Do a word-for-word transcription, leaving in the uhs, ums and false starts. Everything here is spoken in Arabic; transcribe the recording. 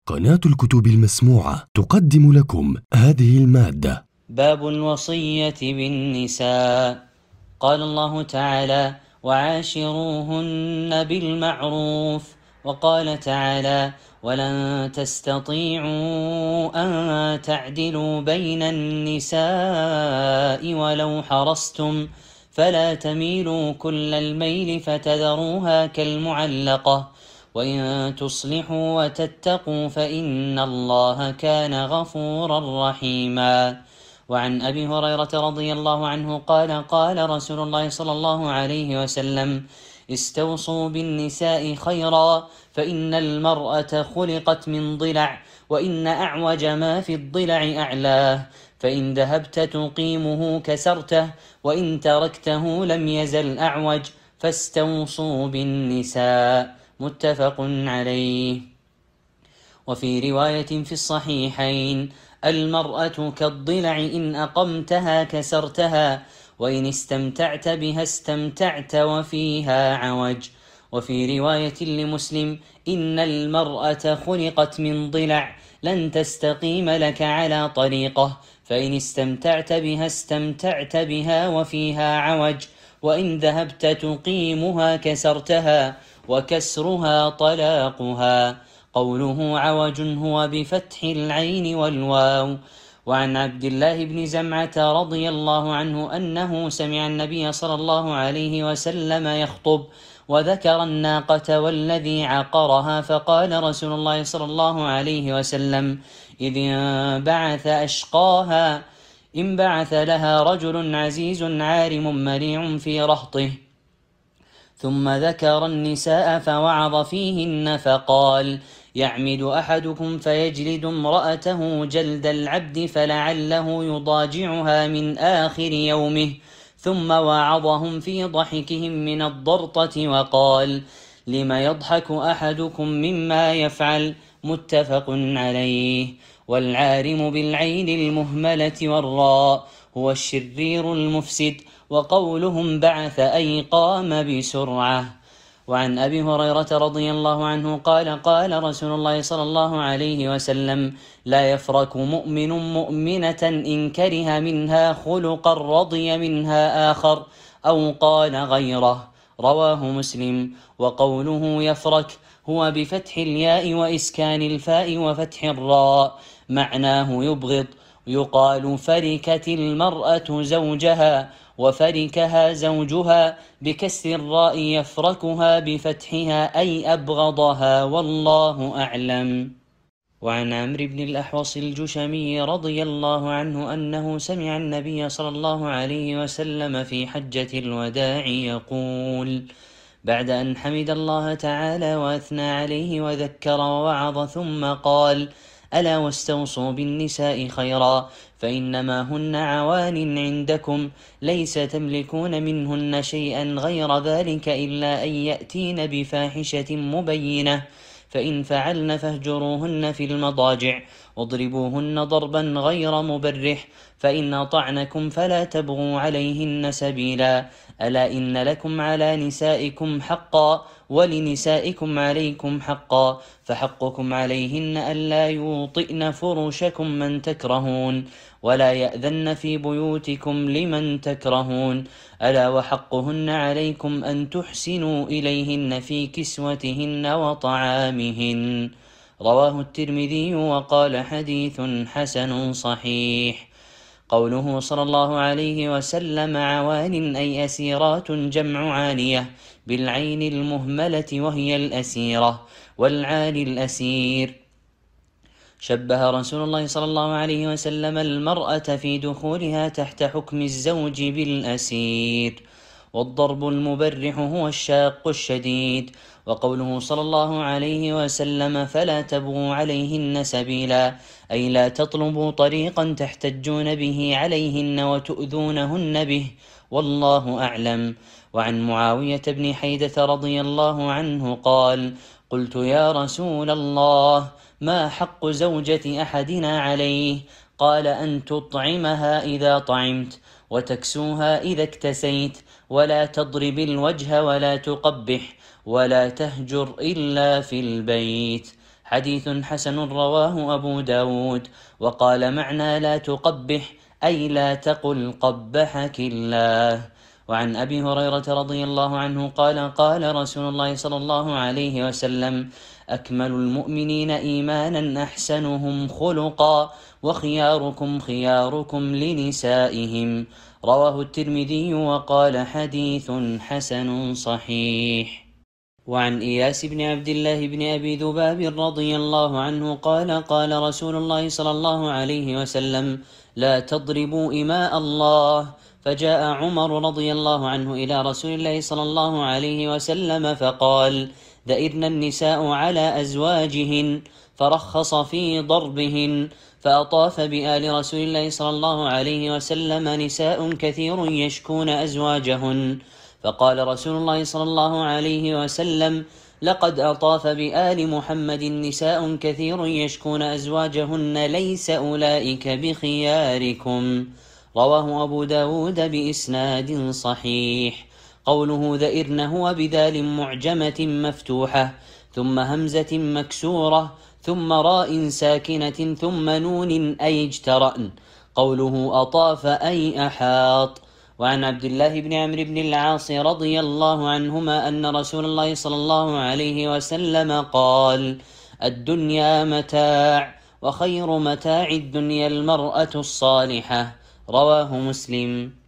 قناة الكتب المسموعة تقدم لكم هذه المادة. باب الوصية بالنساء. قال الله تعالى: وعاشروهن بالمعروف. وقال تعالى: ولن تستطيعوا أن تعدلوا بين النساء ولو حرصتم فلا تميلوا كل الميل فتذروها كالمعلقة وإن تصلحوا وتتقوا فإن الله كان غفورا رحيما. وعن أبي هريرة رضي الله عنه قال: قال رسول الله صلى الله عليه وسلم: استوصوا بالنساء خيرا فإن المرأة خلقت من ضلع وإن أعوج ما في الضلع أعلاه، فإن ذهبت تقيمه كسرته وإن تركته لم يزل أعوج، فاستوصوا بالنساء. متفق عليه. وفي رواية في الصحيحين: المرأة كالضلع إن أقمتها كسرتها وإن استمتعت بها استمتعت وفيها عوج. وفي رواية لمسلم: إن المرأة خلقت من ضلع لن تستقيم لك على طريقة، فإن استمتعت بها استمتعت بها وفيها عوج، وإن ذهبت تقيمها كسرتها، وكسرها طلاقها. قوله عوج هو بفتح العين والواو. وعن عبد الله بن زمعة رضي الله عنه أنه سمع النبي صلى الله عليه وسلم يخطب وذكر الناقة والذي عقرها، فقال رسول الله صلى الله عليه وسلم: إذ انبعث أشقاها، انبعث لها رجل عزيز عارم منيع في رهطه. ثم ذكر النساء فوعظ فيهن فقال: يعمد أحدكم فيجلد امرأته جلد العبد فلعله يضاجعها من آخر يومه. ثم وعظهم في ضحكهم من الضرطة وقال: لم يضحك أحدكم مما يفعل. متفق عليه. والعارم بالعين المهملة والراء هو الشرير المفسد. وقولهم بعث أي قام بسرعة. وعن أبي هريرة رضي الله عنه قال: قال رسول الله صلى الله عليه وسلم: لا يفرك مؤمن مؤمنة إن كره منها خلقا رضي منها آخر، أو قال غيره. رواه مسلم. وقوله يفرك هو بفتح الياء وإسكان الفاء وفتح الراء، معناه يبغض. يقال فركت المرأة زوجها وفركها زوجها بكسر الراء، يفركها بفتحها أي أبغضها، والله أعلم. وعن عمرو بن الأحوص الجشمي رضي الله عنه أنه سمع النبي صلى الله عليه وسلم في حجة الوداع يقول بعد أن حمد الله تعالى وأثنى عليه وذكر ووعظ ثم قال: ألا واستوصوا بالنساء خيرا فإنما هن عوان عندكم، ليس تملكون منهن شيئا غير ذلك إلا أن يأتين بفاحشة مبينة، فإن فعلن فاهجروهن في المضاجع واضربوهن ضربا غير مبرح، فإن أطعنكم فلا تبغوا عليهن سبيلا. ألا إن لكم على نسائكم حقا ولنسائكم عليكم حقا، فحقكم عليهن ألا يوطئن فرشكم من تكرهون، ولا يأذن في بيوتكم لمن تكرهون. ألا وحقهن عليكم أن تحسنوا إليهن في كسوتهن وطعامهن. رواه الترمذي وقال: حديث حسن صحيح. قوله صلى الله عليه وسلم عوان أي أسيرات جمع عانية بالعين المهملة وهي الأسيرة، والعاني الأسير. شبه رسول الله صلى الله عليه وسلم المرأة في دخولها تحت حكم الزوج بالأسير. والضرب المبرح هو الشاق الشديد. وقوله صلى الله عليه وسلم: فلا تبغوا عليهن سبيلا، أي لا تطلبوا طريقا تحتجون به عليهن وتؤذونهن به، والله أعلم. وعن معاوية بن حيدة رضي الله عنه قال: قلت يا رسول الله ما حق زوجة أحدنا عليه؟ قال: أن تطعمها إذا طعمت وتكسوها إذا اكتسيت، ولا تضرب الوجه ولا تقبح، ولا تهجر إلا في البيت. حديث حسن رواه أبو داود. وقال معنى لا تقبح أي لا تقل قبحك الله. وعن أبي هريرة رضي الله عنه قال قال رسول الله صلى الله عليه وسلم: أكمل المؤمنين إيمانا أحسنهم خلقا وخياركم خياركم لنسائهم. رواه الترمذي وقال حديث حسن صحيح. وعن إياس بن عبد الله بن أبي ذباب رضي الله عنه قال قال رسول الله صلى الله عليه وسلم: لا تضربوا إماء الله. فجاء عمر رضي الله عنه إلى رسول الله صلى الله عليه وسلم فقال: ذئرن النساء على أزواجهن، فرخص في ضربهن. فأطاف بآل رسول الله صلى الله عليه وسلم نساء كثير يشكون أزواجهن. فقال رسول الله صلى الله عليه وسلم: لقد أطاف بآل محمد نساء كثير يشكون أزواجهن، ليس أولئك بخياركم. رواه أبو داود بإسناد صحيح. قوله ذئرن هو بذال معجمة مفتوحة ثم همزة مكسورة ثم راء ساكنة ثم نون أي اجترأن. قوله أطاف أي أحاط. وعن عبد الله بن عمرو بن العاص رضي الله عنهما أن رسول الله صلى الله عليه وسلم قال: الدنيا متاع، وخير متاع الدنيا المرأة الصالحة. رواه مسلم.